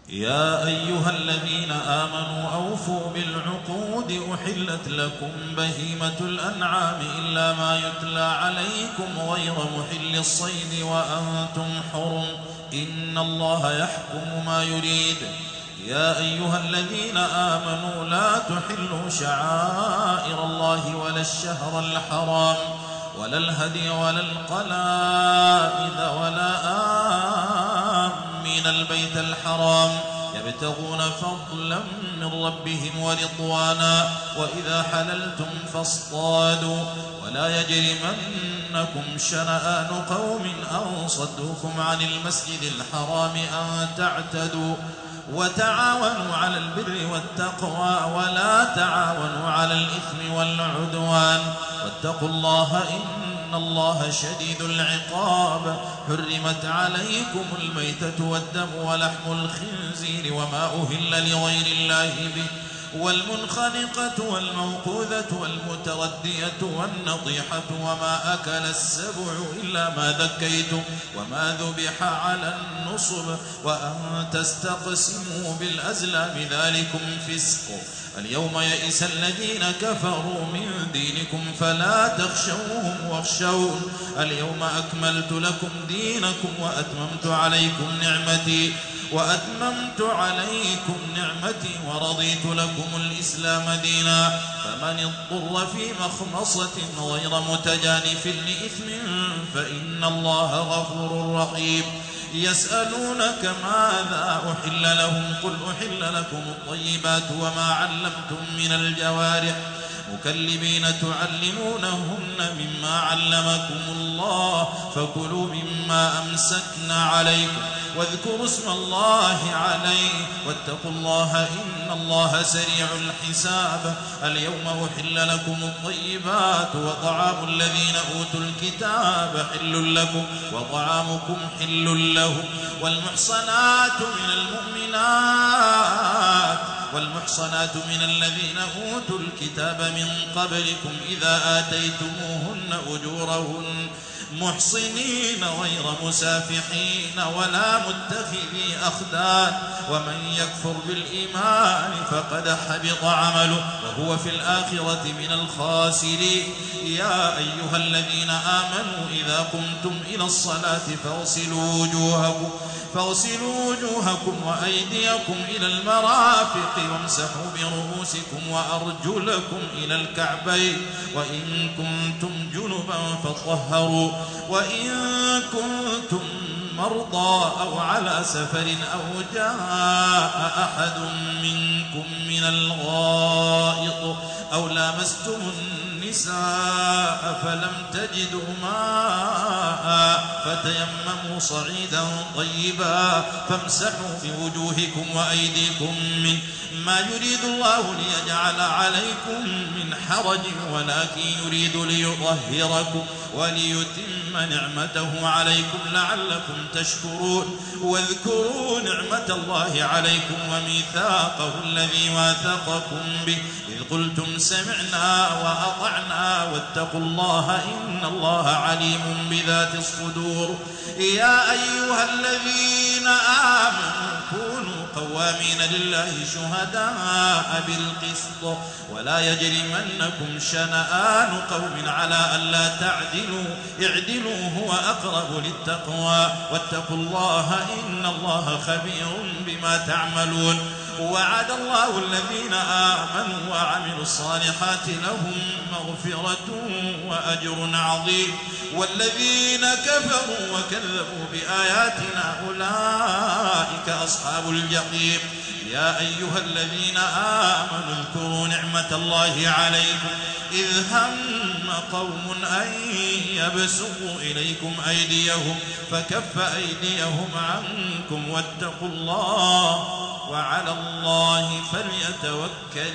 يا أيها الذين آمنوا أوفوا بالعقود أحلت لكم بهيمة الأنعام إلا ما يتلى عليكم غير محل الصيد وأنتم حرم إن الله يحكم ما يريد. يا أيها الذين آمنوا لا تحلوا شعائر الله ولا الشهر الحرام ولا الهدي ولا القلائد ولا آمين البيت الحرام يبتغون فضلا من ربهم ورضوانا وإذا حللتم فاصطادوا ولا يجرمنكم شنآن قوم أن صدوكم عن المسجد الحرام أن تعتدوا وتعاونوا على البر والتقوى ولا تعاونوا على الإثم والعدوان واتقوا الله إن الله شديد العقاب. حرمت عليكم الميتة والدم ولحم الخنزير وما أهل لغير الله به والمنخنقة والموقوذة والمتردية والنطيحة وما أكل السبع إلا ما ذكيتم وما ذبح على النصب وأن تستقسموا بالأزلام ذلكم فسق. اليوم يئس الذين كفروا من دينكم فلا تخشوهم واخشون اليوم أكملت لكم دينكم وأتممت عليكم نعمتي ورضيت لكم الإسلام دينا. فمن اضطر في مخمصة غير متجانف لإثم فإن الله غفور رحيم. يسألونك ماذا أحل لهم قل أحل لكم الطيبات وما علمتم من الجوارح مكلبين تعلمونهن مما علمكم الله فكلوا مما أمسكنا عليكم واذكروا اسم الله عليه واتقوا الله إن الله سريع الحساب. اليوم أحل لكم الطيبات وطعام الذين أوتوا الكتاب حل لكم وطعامكم حل لهم والمحصنات من الذين أوتوا الكتاب من قبلكم إذا آتيتموهن أجورهن محصنين غير مسافحين ولا متخذي أخدان ومن يكفر بالإيمان فقد حبط عمله وهو في الآخرة من الخاسرين. يا أيها الذين آمنوا إذا قمتم إلى الصلاة فاغسلوا وجوهكم وأيديكم إلى المرافق وامسحوا برؤوسكم وأرجلكم إلى الكعبين وإن كنتم جنبا فطهروا وإن كنتم مرضى أو على سفر أو جاء أحد منكم من الغائط أو لامستم النساء فلم تجدوا ماء فتيمموا صعيدا طيبا فامسحوا بوجوهكم وأيديكم منه ما يريد الله ليجعل عليكم من حرج ولكن يريد ليطهركم وليتم نعمته عليكم لعلكم تشكرون. واذكروا نعمة الله عليكم وميثاقه الذي واثقكم به إذ قلتم سمعنا وأطعنا واتقوا الله إن الله عليم بذات الصدور. يا أيها الذين آمنوا كونوا قوامين لله شهداء بالقسط ولا يجرمنكم شنآن قوم على ألا تعدلوا اعدلوا هو أقرب للتقوى واتقوا الله إن الله خبير بما تعملون. وعد الله الذين آمنوا وعملوا الصالحات لهم مغفرة وأجر عظيم والذين كفروا وكذبوا بآياتنا أولئك أصحاب الجحيم. يا أيها الذين آمنوا اذكروا نعمة الله عليكم إذ هم قوم أن يبسطوا إليكم أيديهم فكف أيديهم عنكم واتقوا الله وعلى الله فليتوكل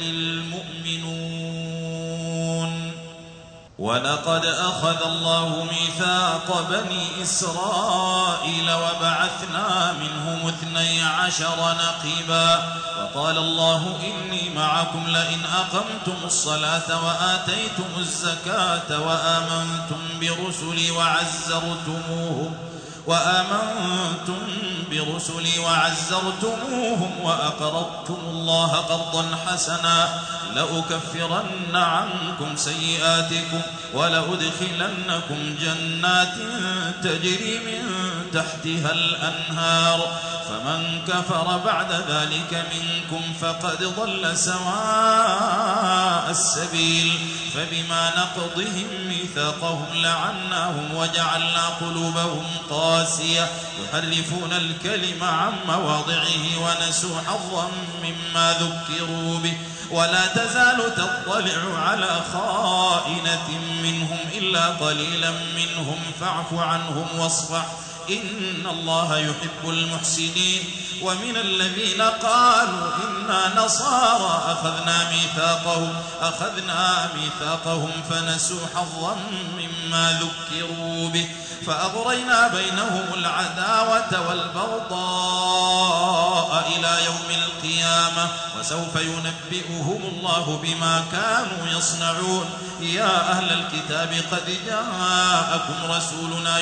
المؤمنون. ولقد أخذ الله ميثاق بني إسرائيل وبعثنا منهم 12 نقيبا وقال الله إني معكم لئن أقمتم الصلاة وآتيتم الزكاة وآمنتم برسلي وآمنتم برسلي وعزرتموهم وأقرضتم الله قرضا حسنا لأكفرن عنكم سيئاتكم ولأدخلنكم جنات تجري من تحتها الأنهار فمن كفر بعد ذلك منكم فقد ضل سواء السبيل فبما نقضهم ميثاقهم لعناهم وجعلنا قلوبهم قاسية يحرفون الكلم عن مواضعه ونسوا حظا مما ذكروا به ولا تزال تطلع على خائنة منهم إلا قليلا منهم فاعف عنهم واصفح إن الله يحب المحسنين ومن الذين قالوا إنا نصارى أخذنا ميثاقهم فنسوا حظا مما ذكروا به فأغرينا بينهم العداوة والبغضاء إلى يوم القيامة وسوف ينبئهم الله بما كانوا يصنعون يا أهل الكتاب قد جاءكم رسولنا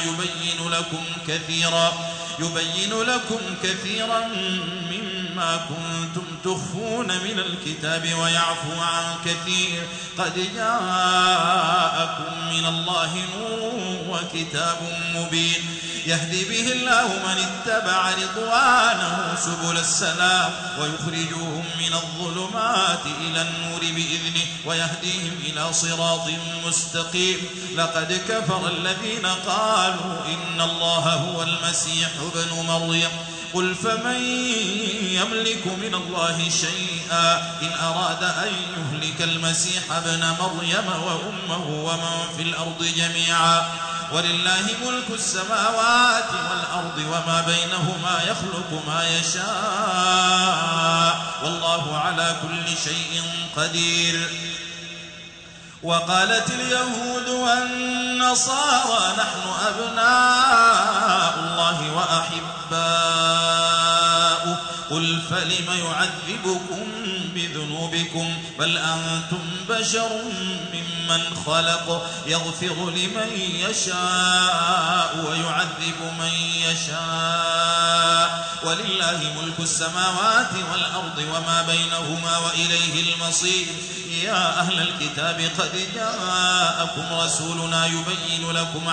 يبين لكم كثيرا مما كنتم تخفون من الكتاب ويعفو عن كثير قد جاءكم من الله نور وكتاب مبين يهدي به الله من اتبع رضوانه سبل السلام ويخرجهم من الظلمات إلى النور بإذنه ويهديهم إلى صراط مستقيم لقد كفر الذين قالوا إن الله هو المسيح ابن مريم قل فمن يملك من الله شيئا إن أراد أن يهلك المسيح ابن مريم وأمه ومن في الأرض جميعا ولله ملك السماوات والأرض وما بينهما يخلق ما يشاء والله على كل شيء قدير وقالت اليهود والنصارى نحن أبناء الله وأحباؤه قل فلم يعذبكم بذنوبكم بل أنتم بشر ممن خلق يغفر لمن يشاء ويعذب من يشاء ولله ملك السماوات والأرض وما بينهما وإليه المصير يا أهل الكتاب قد جاءكم رسولنا يبين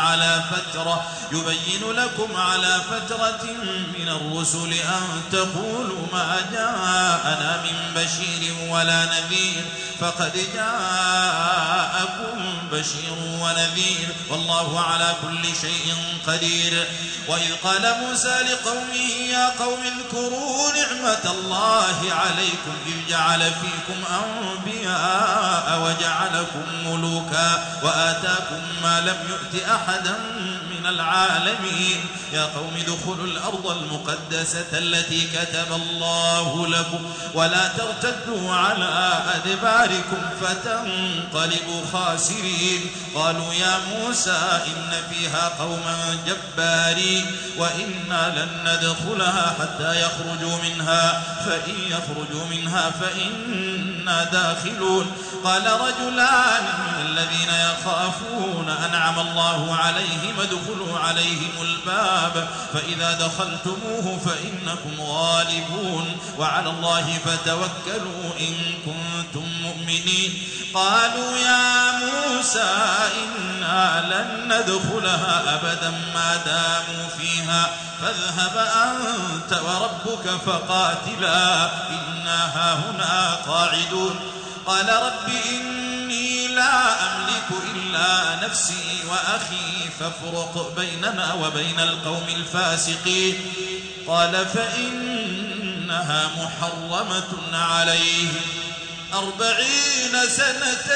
لكم على فترة من الرسل أن تقولوا ما جاءنا من بشير ولا نذير فقد جاءكم بشير ونذير والله على كل شيء قدير وإذ قال موسى لقومه يا قوم اذكروا نعمة الله عليكم إذ جعل فيكم أنبياء وجعلكم ملوكا وآتاكم ما لم يؤت أحدا من العالمين يا قوم ادخلوا الأرض المقدسة التي كتب الله لكم ولا ترتدوا على أدباركم فتنقلبوا خاسرين قالوا يا موسى إن فيها قوما جبارين وإنا لن ندخلها حتى يخرجوا منها فإن يخرجوا منها فإنا داخلون قال رجلان من الذين يخافون أنعم الله عليهم ادخلوا عليهم الباب فإذا دخلتموه فإنكم غالبون وعلى الله فتوكلوا إن كنتم مؤمنين قالوا يا موسى إنا لن ندخلها أبدا ما داموا فيها فاذهب أنت وربك فقاتلا إنا هاهنا قاعدون قال رب إني لا أملك إلا نفسي وأخي فافرق بيننا وبين القوم الفاسقين قال فإنها محرمة عليهم 40 سنة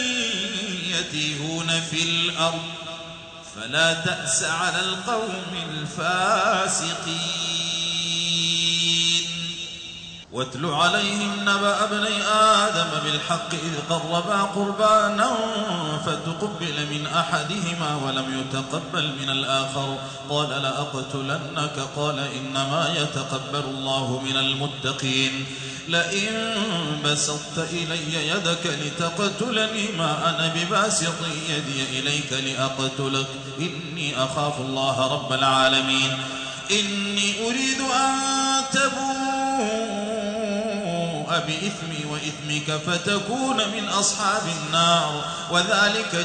يتيهون في الأرض فلا تأس على القوم الفاسقين واتل عليهم نبأ ابني آدم بالحق إذ قربا قربانا فتقبل من أحدهما ولم يتقبل من الآخر قال لأقتلنك قال إنما يتقبل الله من المتقين لئن بسطت إلي يدك لتقتلني ما أنا بباسط يدي إليك لأقتلك إني أخاف الله رب العالمين إني أريد أن تبوء بإثمي وإثمك فتكون من أصحاب النار وذلك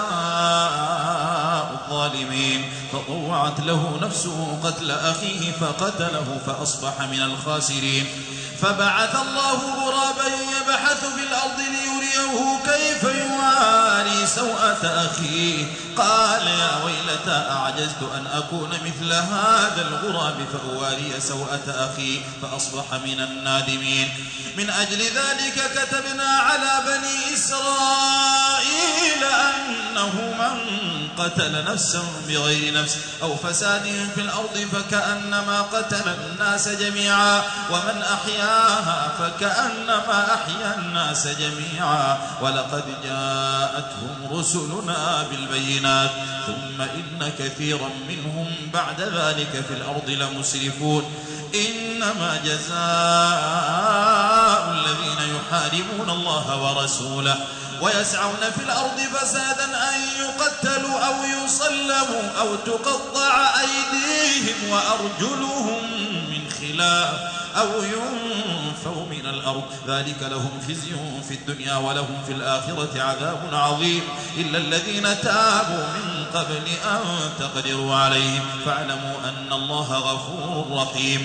جزاء الظالمين فطوعت له نفسه قتل أخيه فقتله فأصبح من الخاسرين فبعث الله غرابا يبحث في الأرض ليريه كيف يواري سوءة أخيه قال يا ويلتى أعجزت أن أكون مثل هذا الغراب فأواري سوءة أخي فأصبح من النادمين من أجل ذلك كتبنا على بني إسرائيل أنه من قتل نفسا بغير نفس أو فساد في الأرض فكأنما قتل الناس جميعا ومن أحياها فكأنما أحيا الناس جميعا ولقد جاءتهم رسلنا بالبينات ثم إن كثيرا منهم بعد ذلك في الأرض لمسرفون إنما جزاء الذين يحاربون الله ورسوله ويسعون في الأرض فسادا أن يقتلوا أو يصلبوا أو تقطع أيديهم وأرجلهم من خلاف أو ينفوا من الأرض ذلك لهم خزي في الدنيا ولهم في الآخرة عذاب عظيم إلا الذين تابوا من قبل أن تقدروا عليهم فاعلموا أن الله غفور رحيم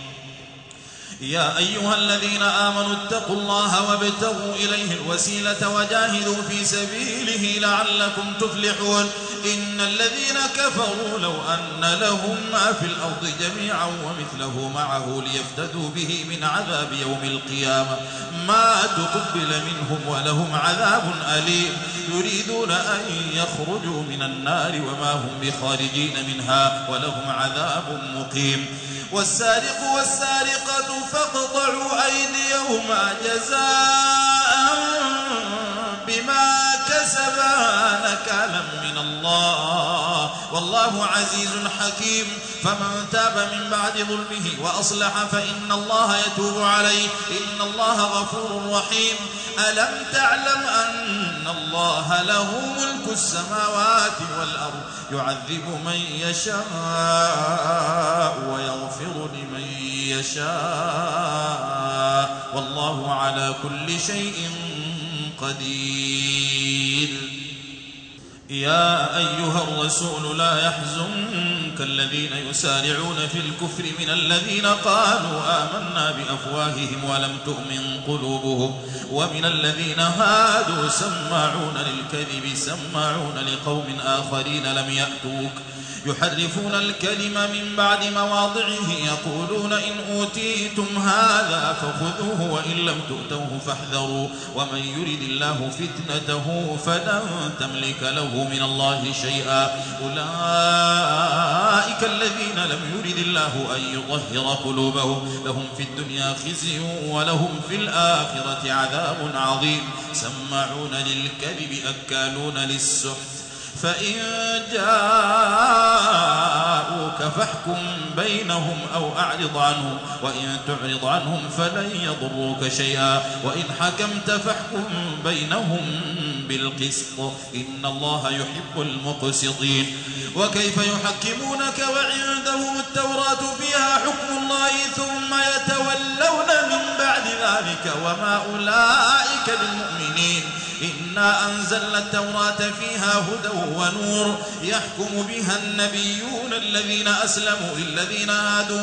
يا أيها الذين آمنوا اتقوا الله وابتغوا إليه الوسيلة وجاهدوا في سبيله لعلكم تفلحون إن الذين كفروا لو أن لهم ما في الأرض جميعا ومثله معه ليفتدوا به من عذاب يوم القيامة ما تقبل منهم ولهم عذاب أليم يريدون أن يخرجوا من النار وما هم بخارجين منها ولهم عذاب مقيم والسارق والسارقة فاقطعوا أيديهما جزاء بما كسبا نكالا من الله والله عزيز حكيم فمن تاب من بعد ظلمه وأصلح فإن الله يتوب عليه إن الله غفور رحيم ألم تعلم أن الله له ملك السماوات والأرض يعذب من يشاء ويغفر لمن يشاء والله على كل شيء قدير يا أيها الرسول لا يحزنك الذين يسارعون في الكفر من الذين قالوا آمنا بأفواههم ولم تؤمن قلوبهم ومن الذين هادوا سماعون للكذب سماعون لقوم آخرين لم يأتوك يحرفون الكلم من بعد مواضعه يقولون إن أوتيتم هذا فخذوه وإن لم تؤتوه فاحذروا ومن يرد الله فتنته فلن تملك له من الله شيئا أولئك الذين لم يرد الله أن يطهر قلوبهم لهم في الدنيا خزي ولهم في الآخرة عذاب عظيم سماعون للكذب أكالون للسحت فإن جاءوك فاحكم بينهم أو أعرض عنهم وإن تعرض عنهم فلن يضروك شيئا وإن حكمت فاحكم بينهم بالقسط إن الله يحب المقسطين وكيف يحكمونك وعندهم التوراة فيها حكم الله ثم يتولون من بعد ذلك وما أولئك بالمؤمنين إنا أنزلنا التوراة فيها هدى ونور يحكم بها النبيون الذين أسلموا للذين هادوا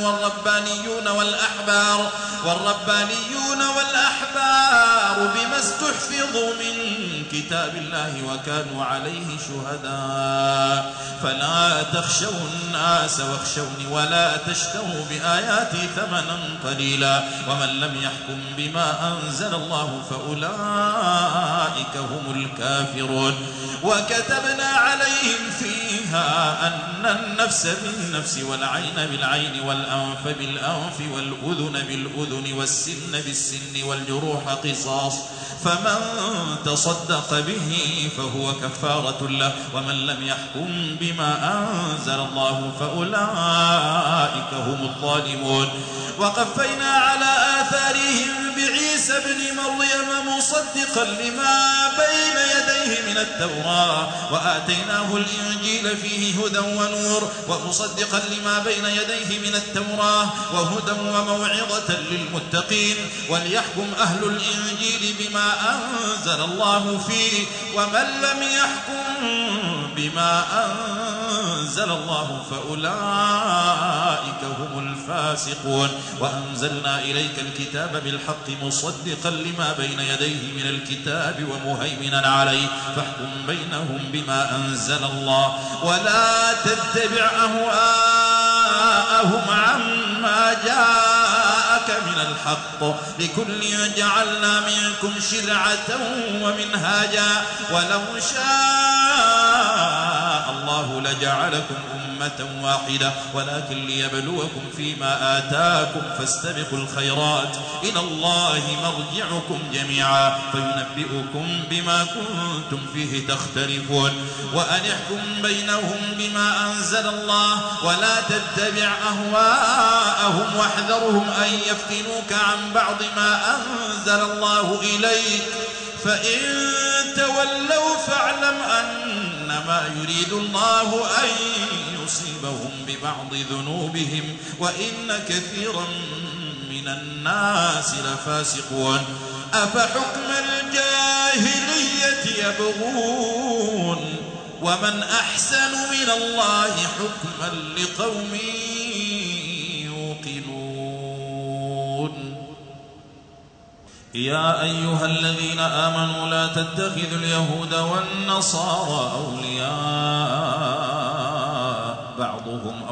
والربانيون والأحبار بما استحفظوا من كتاب الله وكانوا عليه شهداء فلا تخشوا الناس واخشوني ولا تشتروا بآياتي ثمنا قليلا ومن لم يحكم بما أنزل الله فأولئك هم الكافرون وكتبنا عليهم فيها أن النفس بالنفس والعين بالعين والأنف بالأنف والأذن بالأذن والسن بالسن والجروح قصاص فمن تصدق به فهو كفارة له ومن لم يحكم بما أنزل الله فأولئك هم الظالمون وقفينا على آثارهم عيسى ابن مريم مصدقا لما بين يديه من التوراة وآتيناه الإنجيل فيه هدى ونور ومصدقا لما بين يديه من التوراة وهدى وموعظة للمتقين وليحكم أهل الإنجيل بما أنزل الله فيه ومن لم يحكم بما أنزل الله فأولئك هم الفاسقون وأنزلنا إليك الكتاب بالحق مصدقا لما بين يديه من الكتاب ومهيمنا عليه فاحكم بينهم بما أنزل الله ولا تتبع أهواءهم عما جاءك من الحق لكل جعلنا منكم شرعة ومنهاجا ولو شاء الله لجعلكم أمة واحدة ولكن ليبلوكم فيما آتاكم فاستبقوا الخيرات إلى الله مرجعكم جميعا فينبئكم بما كنتم فيه تختلفون وأن احكم بينهم بما أنزل الله ولا تتبع أهواءهم واحذرهم أن يفتنوك عن بعض ما أنزل الله إليك فإن تولوا فاعلم أنما يريد الله أن يصيبهم ببعض ذنوبهم وإن كثيرا من الناس لفاسقون أفحكم الجاهلية يبغون ومن أحسن من الله حكما لقوم يوقنون يا أيها الذين آمنوا لا تتخذوا اليهود والنصارى أولياء بعضهم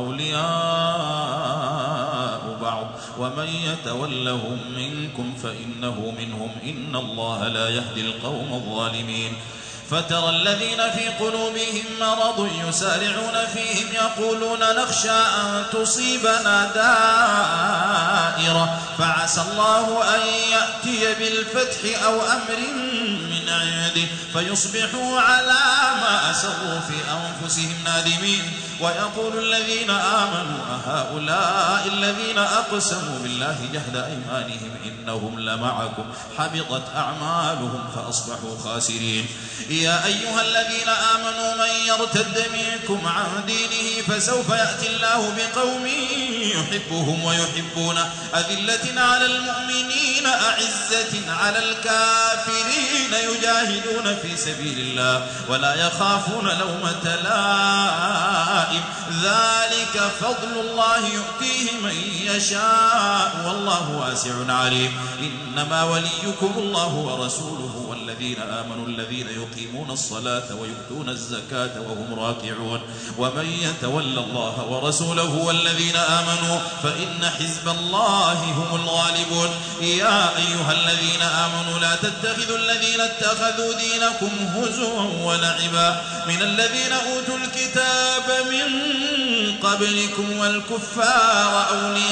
أولياء بعض ومن يتولهم منكم فإنه منهم إن الله لا يهدي القوم الظالمين فترى الذين في قلوبهم مرض يسارعون فيهم يقولون نخشى أن تصيبنا دائرة فعسى الله أن يأتي بالفتح أو أمر من عنده فيصبحوا على ما أسروا في أنفسهم نادمين ويقول الذين آمنوا أهؤلاء الذين أقسموا بالله جهد أيمانهم إنهم لمعكم حبطت أعمالهم فأصبحوا خاسرين يا أيها الذين آمنوا من يرتد منكم عن دينه فسوف يأتي الله بقوم يحبهم ويحبونه أذلة على المؤمنين أعزة على الكافرين يجاهدون في سبيل الله ولا يخافون لومة لائم ذلك فضل الله يؤتيه من يشاء والله واسع عليم إنما وليكم الله ورسوله والذين آمنوا الذين يقيمون الصلاة ويؤتون الزكاة وهم راكعون ومن يتولى الله ورسوله والذين آمنوا فإن حزب الله هم الغالبون يا أيها الذين آمنوا لا تتخذوا الذين اتخذوا دينكم هزوا ولعبا من الذين أوتوا الكتاب من قبلكم والكفار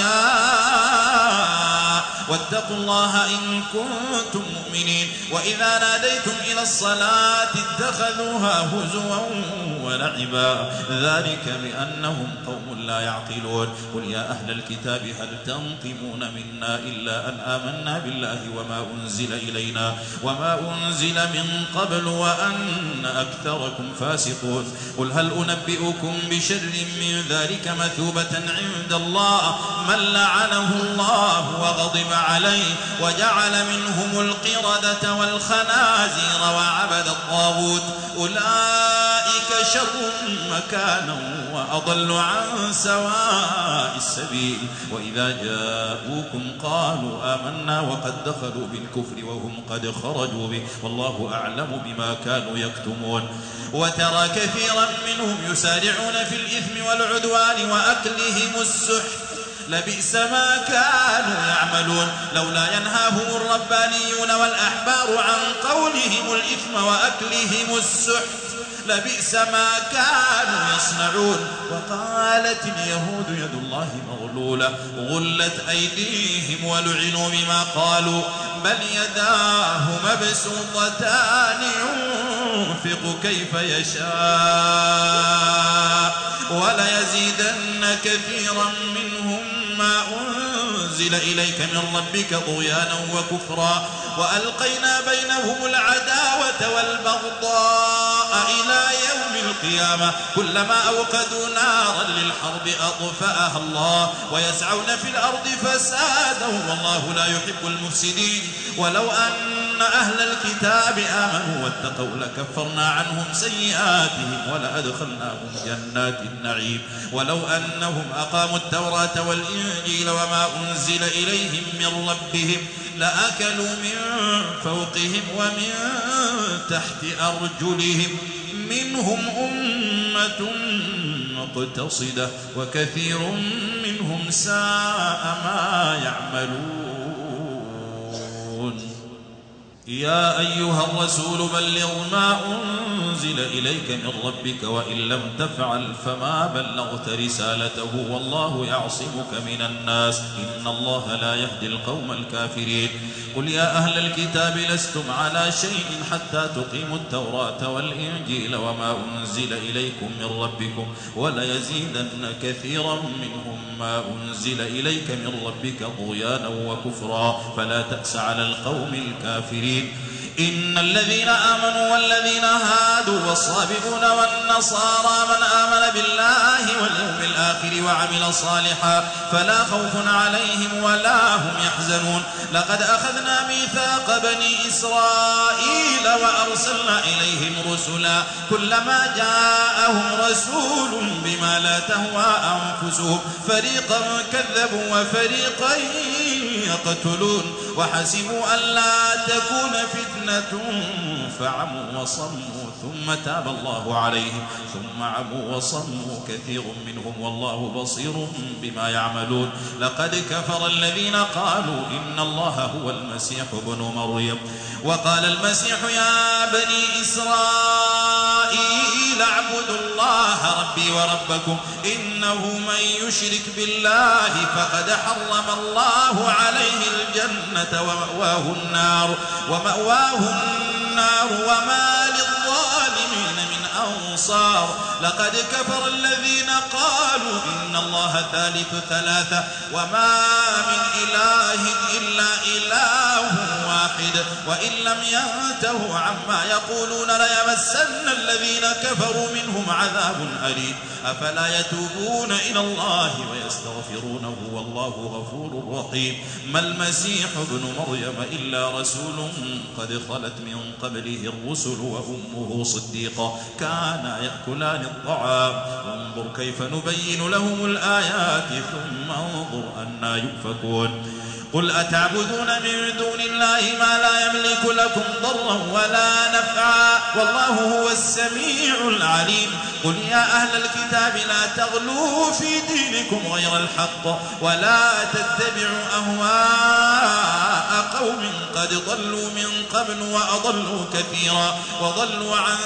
أولياء واتقوا الله إن كنتم مؤمنين وإذا ناديتم إلى الصلاة اتخذوها هزوا ولعبا ذلك بأنهم قوم لا يعقلون قل يا أهل الكتاب هل تنقمون منا إلا أن آمنا بالله وما أنزل إلينا وما أنزل من قبل وأن أكثركم فاسقون قل هل أنبئكم بشر من ذلك مثوبة عند الله من لعنه الله وغضب عليه وجعل منهم القردة والخنازير وعبد الطاغوت أولئك شر مكانا وأضل عن سواء السبيل وإذا جاءوكم قالوا آمنا وقد دخلوا بالكفر وهم قد خرجوا به والله أعلم بما كانوا يكتمون وترى كثيرا منهم يسارعون في الإثم والعدوان وأكلهم السحت لبئس ما كانوا يعملون لولا ينهاهم الربانيون والأحبار عن قولهم الإثم وأكلهم السحت لبئس ما كانوا يصنعون وقالت اليهود يد الله مغلولة غلت أيديهم ولعنوا بما قالوا بل يداه مبسوطتان ينفق كيف يشاء وليزيدن كثيرا منهم ما أنزل أنزل إليك من ربك طغيانا وكفرا وألقينا بينهم العداوة والبغضاء إلى يوم القيامة كلما أوقدوا نارا للحرب أطفأها الله ويسعون في الأرض فسادا والله لا يحب المفسدين ولو أن أهل الكتاب آمنوا واتقوا لكفرنا عنهم سيئاتهم ولأدخلناهم جنات النعيم ولو أنهم أقاموا التوراة والإنجيل وما أنزل إليهم من ربهم لأكلوا من فوقهم ومن تحت أرجلهم منهم أمة مقتصدة وكثير منهم ساء ما يعملون. يا أيها الرسول بلغ ما أنزل إليك من ربك وإن لم تفعل فما بلغت رسالته والله يعصمك من الناس إن الله لا يهدي القوم الكافرين. قل يا أهل الكتاب لستم على شيء حتى تقيموا التوراة والإنجيل وما أنزل إليكم من ربكم وليزيدن كثيرا منهم ما أنزل إليك من ربك طغيانا وكفرا فلا تأس على القوم الكافرين. إن الذين آمنوا والذين هادوا والصابئون والنصارى من آمن بالله واليوم الآخر وعمل صالحا فلا خوف عليهم ولا هم يحزنون. لقد أخذنا ميثاق بني إسرائيل وأرسلنا إليهم رسلا كلما جاءهم رسول بما لا تهوى أنفسهم فريقا كذبوا وفريقا يقتلون وحسبوا ألا تكون فتنة فعموا وصموا ثم تاب الله عليهم ثم عموا وصموا كثير منهم والله بصير بما يعملون. لقد كفر الذين قالوا إن الله هو المسيح ابن مريم وقال المسيح يا بني إسرائيل اعبدوا الله ربي وربكم إنه من يشرك بالله فقد حرم الله عليه الجنة ومأواه النار وما للظالمين من أنصار. لقد كفر الذين قالوا إن الله ثالث ثلاثة وما من إله إلا إله واحد وإن لم ينتهوا عما يقولون ليمسن الذين كفروا منهم عذاب أليم. أفلا يتوبون إلى الله ويستغفرونه والله غفور رحيم. ما المسيح ابن مريم إلا رسول قد خلت من قبله الرسل وأمه صديقة كانا يأكلان الطعام انظر كيف نبين لهم الآيات ثم انظر أنى يؤفكون. قل أتعبدون من دون الله ما لا يملك لكم ضرا ولا نفعا والله هو السميع العليم. قل يا أهل الكتاب لا تغلوا في دينكم غير الحق ولا تتبعوا أهواء قوم قد ضلوا من قبل وأضلوا كثيرا وضلوا عن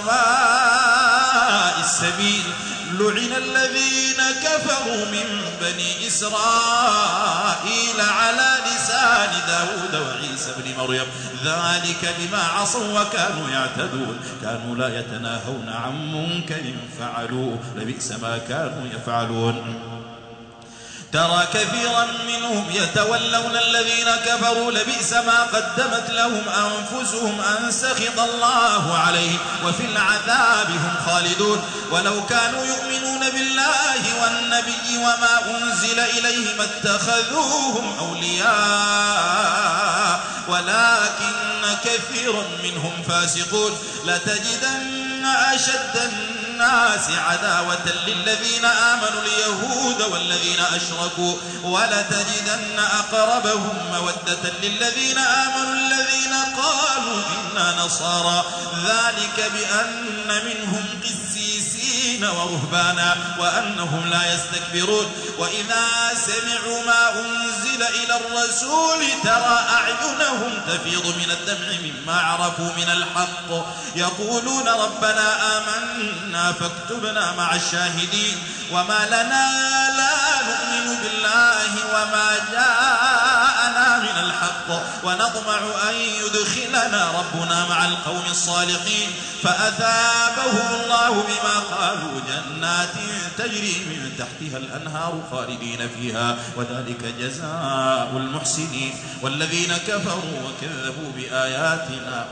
سواء السبيل. لعن الذين كفروا من بني إسرائيل على لسان داود وعيسى بن مريم ذلك بما عصوا وكانوا يعتدون كانوا لا يتناهون عن منكر فعلوه لبئس ما كانوا يفعلون. ترى كثيرا منهم يتولون الذين كفروا لبئس ما قدمت لهم أنفسهم أن سخط الله عليهم وفي العذاب هم خالدون. ولو كانوا يؤمنون بالله والنبي وما أنزل إليهم اتخذوهم أولياء ولكن كثيرا منهم فاسقون. لتجدن أشد الناس عداوة للذين آمنوا اليهود والذين أشركوا ولتجدن أقربهم مودة للذين آمنوا الذين قالوا إنا نصارى ذلك بأن منهم قسيسين ورهبانا وأنهم لا يستكبرون. وإذا سمعوا ما أنزل إلى الرسول ترى أعينهم تفيض من الدمع مما عرفوا من الحق يقولون ربنا آمنا فاكتبنا مع الشاهدين. وما لنا لا نؤمن بالله وما جاءنا من الحق بالحق ونطمع أن يدخلنا ربنا مع القوم الصالحين فأثابهم الله بما قالوا جنات تجري من تحتها الأنهار خالدين فيها وذلك جزاء المحسنين والذين كفروا وكذبوا بآياتنا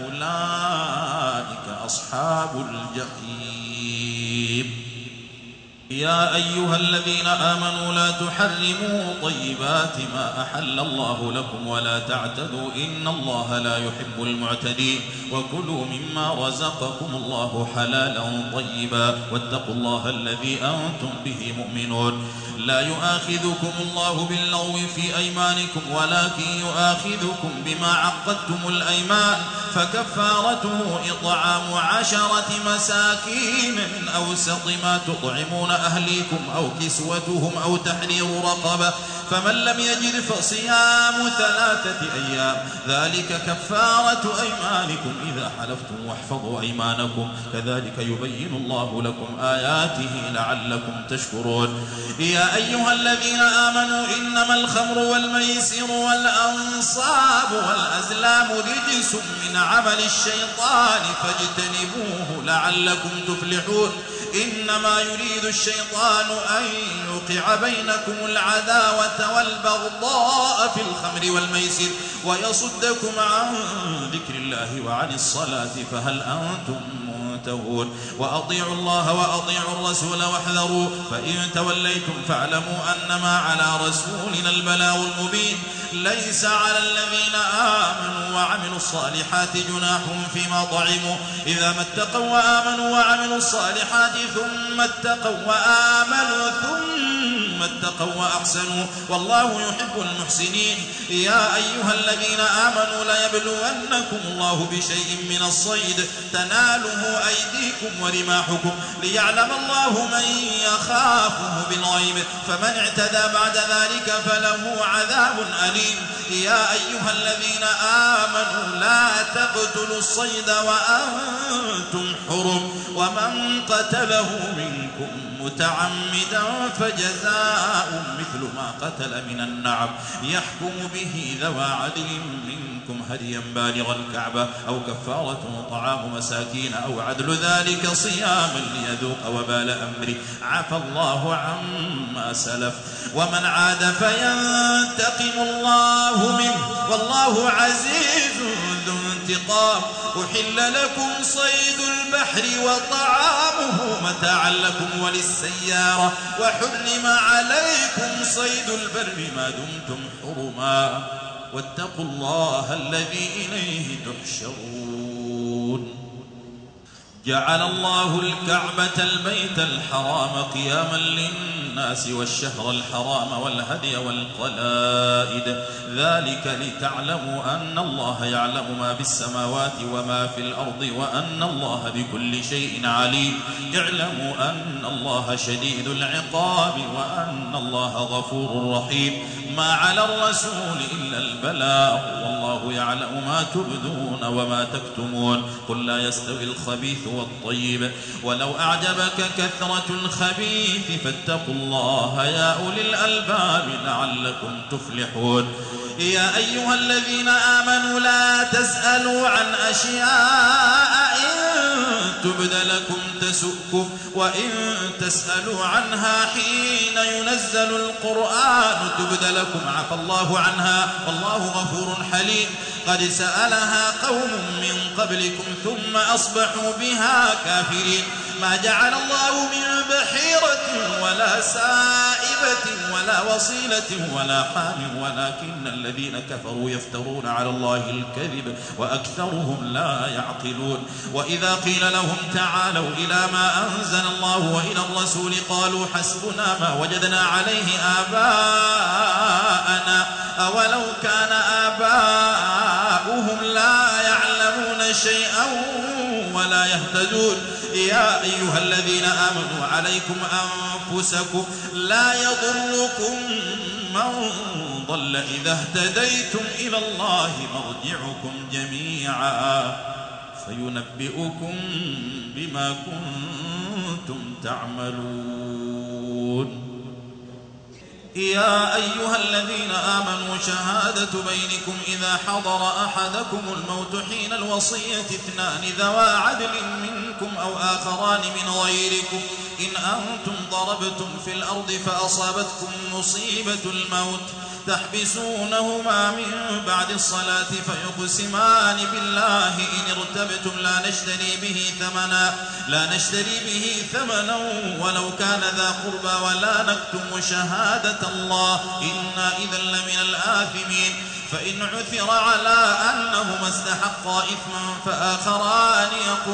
أولئك أصحاب الجحيم. يا أيها الذين آمنوا لا تحرموا طيبات ما أحل الله لكم ولا تعتدوا إن الله لا يحب المعتدين وكلوا مما رزقكم الله حلالا طيبا واتقوا الله الذي أنتم به مؤمنون. لا يؤاخذكم الله باللغو في أيمانكم ولكن يؤاخذكم بما عقدتم الأيمان فكفارته إطعام 10 مساكين من أوسط ما تطعمون أهليكم أو كسوتهم أو تحرير رقبة فمن لم يجد فصيام 3 أيام ذلك كفارة أيمانكم إذا حلفتم واحفظوا أيمانكم كذلك يبين الله لكم آياته لعلكم تشكرون. يا أيها الذين آمنوا إنما الخمر والميسر والأنصاب والأزلام رجس من عمل الشيطان فاجتنبوه لعلكم تفلحون. إنما يريد الشيطان أن يوقع بينكم العداوة والبغضاء في الخمر والميسر ويصدكم عن ذكر الله وعن الصلاة فهل أنتم منتهون. وأطيعوا الله وأطيعوا الرسول واحذروا فإن توليتم فاعلموا أنما على رسولنا البلاغ المبين. ليس على الذين آمنوا وعملوا الصالحات جناح فيما طعموا إذا ما اتقوا وآمنوا وعملوا الصالحات ثم اتقوا وآمنوا ثم اتقوا وأحسنوا والله يحب المحسنين. يا أيها الذين آمنوا ليبلونكم الله بشيء من الصيد تناله أيديكم ورماحكم ليعلم الله من يخافه بالغيب فمن اعتدى بعد ذلك فله عذاب أليم. يا أيها الذين آمنوا لا تقتلوا الصيد وأنتم حرم ومن قتله منكم متعمدا فجزاء مثل ما قتل من النعم يحكم به ذوى عدل منكم هديا بالغ الكعبة أو كفارة طعام مساكين أو عدل ذلك صياما ليذوق وبال أمره عفى الله عما سلف ومن عاد فينتقم الله منه والله عزيز ذو انتقام. أحل لكم صيد البحر وطعامه متاعا لكم وللسيارة وحرم عليكم صيد البر ما دمتم حرما واتقوا الله الذي إليه تحشرون. جعل الله الكعبة البيت الحرام قياما للناس والشهر الحرام والهدي والقلائد ذلك لتعلموا أن الله يعلم ما في السماوات وما في الأرض وأن الله بكل شيء عليم. اعلموا أن الله شديد العقاب وأن الله غفور رحيم. ما على الرسول إلا البلاغ والله يعلم ما تبدون وما تكتمون. قل لا يستوي الخبيث والطيب ولو أعجبك كثرة الخبيث فاتقوا الله يا أولي الألباب لعلكم تفلحون. يا أيها الذين آمنوا لا تسألوا عن أشياء إن تبد لكم تسؤكم وإن تسألوا عنها حين ينزل القرآن تبد لكم عفى الله عنها والله غفور حليم. قد سألها قوم من قبلكم ثم أصبحوا بها كافرين. ما جعل الله من بحيرة ولا سائبة ولا وصيلة ولا حام ولكن الذين كفروا يفترون على الله الكذب وأكثرهم لا يعقلون. وإذا قيل لهم تعالوا إلى ما أنزل الله وإلى الرسول قالوا حسبنا ما وجدنا عليه آباءنا أولو كان آباؤهم لا يعلمون شيئا ولا يهتدون. يا أيها الذين آمنوا عليكم أنفسكم لا يضركم من ضل إذا اهتديتم إلى الله مرجعكم جميعا فينبئكم بما كنتم تعملون. يا أيها الذين آمنوا شهادة بينكم إذا حضر أحدكم الموت حين الوصية اثنان ذوى عدل منكم أو آخران من غيركم إن أنتم ضربتم في الأرض فأصابتكم مصيبة الموت تحبسونهما من بعد الصلاة فيقسمان بالله إن ارتبتم لا نشتري به ثمنا ولو كان ذا قربى ولا نكتم شهادة الله إنا إذا لمن الآثمين فإن عثر على أنهما استحقا إثما فآخران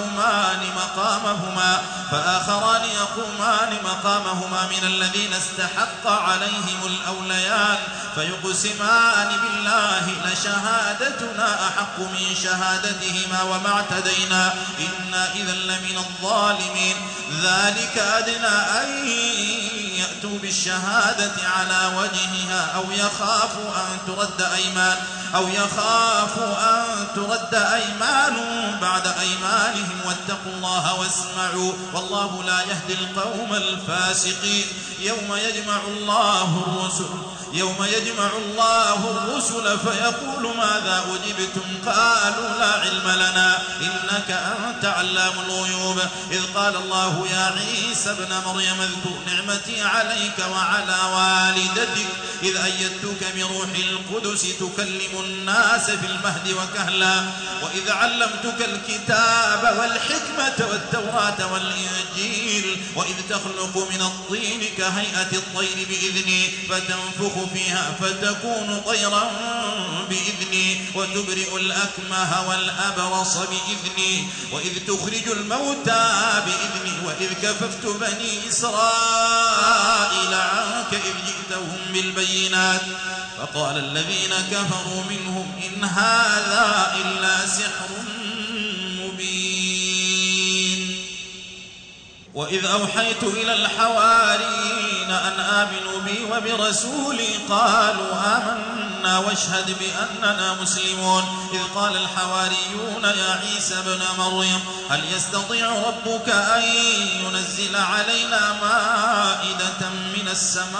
يقومان مقامهما من الذين استحق عليهم الأوليان فيقسمان بالله لشهادتنا أحق من شهادتهما وما اعتدينا إنا إذا لمن الظالمين ذلك أدنى أن يأتوا بالشهادة على وجهها أو يخافوا أن ترد أيمان بعد أيمانهم واتقوا الله واسمعوا والله لا يهدي القوم الفاسقين يوم يجمع الله الرسل فيقول ماذا أجبتم قالوا لا علم لنا إنك أنت علام الغيوب إذ قال الله يا عيسى ابن مريم اذكر نعمتي عليك وعلى والدتك إذ أيدتك بروح القدس تكلم الناس في المهد وكهلا وإذ علمتك الكتاب والحكمة والتوراة والإنجيل وإذ تخلق من الطين كهيئة الطير بإذني فتنفخ فيها فتكون طيرا بإذني وتبرئ الأكمه والأبرص بإذني وإذ تخرج الموتى بإذني وإذ كففت بني إسرائيل عنك إذ جئتهم بالبينات فقال الذين كفروا منهم إن هذا إلا سحر مبين وإذ أوحيت إلى الحواريين أن آمنوا بي وبرسولي قالوا آمنا واشهد بأننا مسلمون إذ قال الحواريون يا عيسى ابن مريم هل يستطيع ربك أن ينزل علينا مائدة من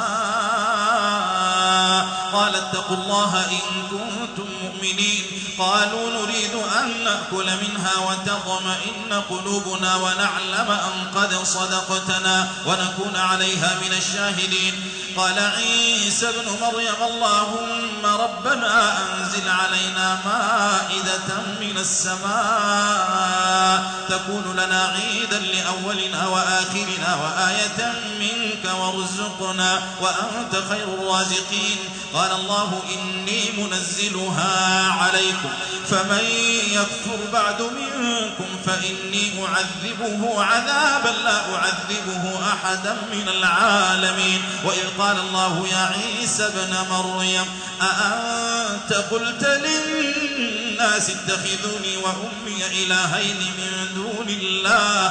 السماء قال اتقوا الله إن كنتم مؤمنين قالوا نريد أن نأكل منها وتطمئن قلوبنا ونعلم أن قد صدقتنا ونكون عليها من الشاهدين قال عيسى ابن مريم اللهم ربنا أنزل علينا مائدة من السماء تكون لنا عيدا لأولنا وآخرنا وآية منك وارزقنا وأنت خير الرازقين قال الله إني منزلها عليكم فمن يكفر بعد منكم فإني أعذبه عذابا لا أعذبه أحدا من العالمين وإذ قال الله يا عيسى ابن مريم أأنت قلت للناس اتخذوني وأمي إلهين من دون الله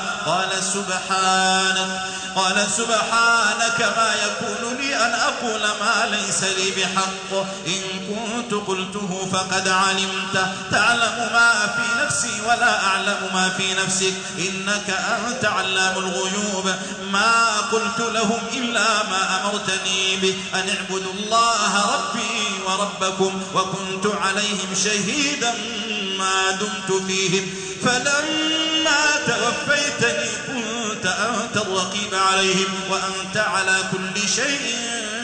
قال سبحانك ما يكون لي أن أقول ما ليس لي بحق إن كنت قلته فقد علمته تعلم ما في نفسي ولا أعلم ما في نفسك إنك أنت علام الغيوب ما قلت لهم إلا ما أمرتني به أن اعبدوا الله ربي وربكم وكنت عليهم شهيدا ما دمت فيهم فلما توفيتني كنت أنت الرقيب عليهم وأنت على كل شيء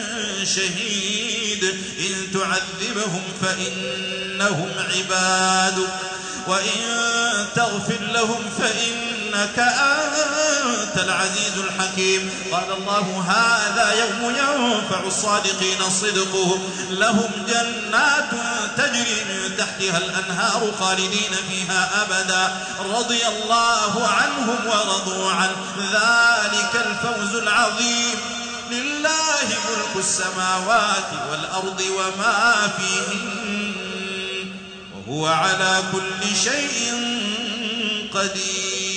شهيد إن تعذبهم فإنهم عبادك وإن تغفر لهم فإنك أنت العزيز الحكيم قال الله هذا يوم ينفع الصادقين صدقهم لهم جنات تجري من تحتها الأنهار خالدين فيها أبدا رضي الله عنهم ورضوا عنه ذلك الفوز العظيم لله ملك السماوات والأرض وما فيهن وهو على كل شيء قدير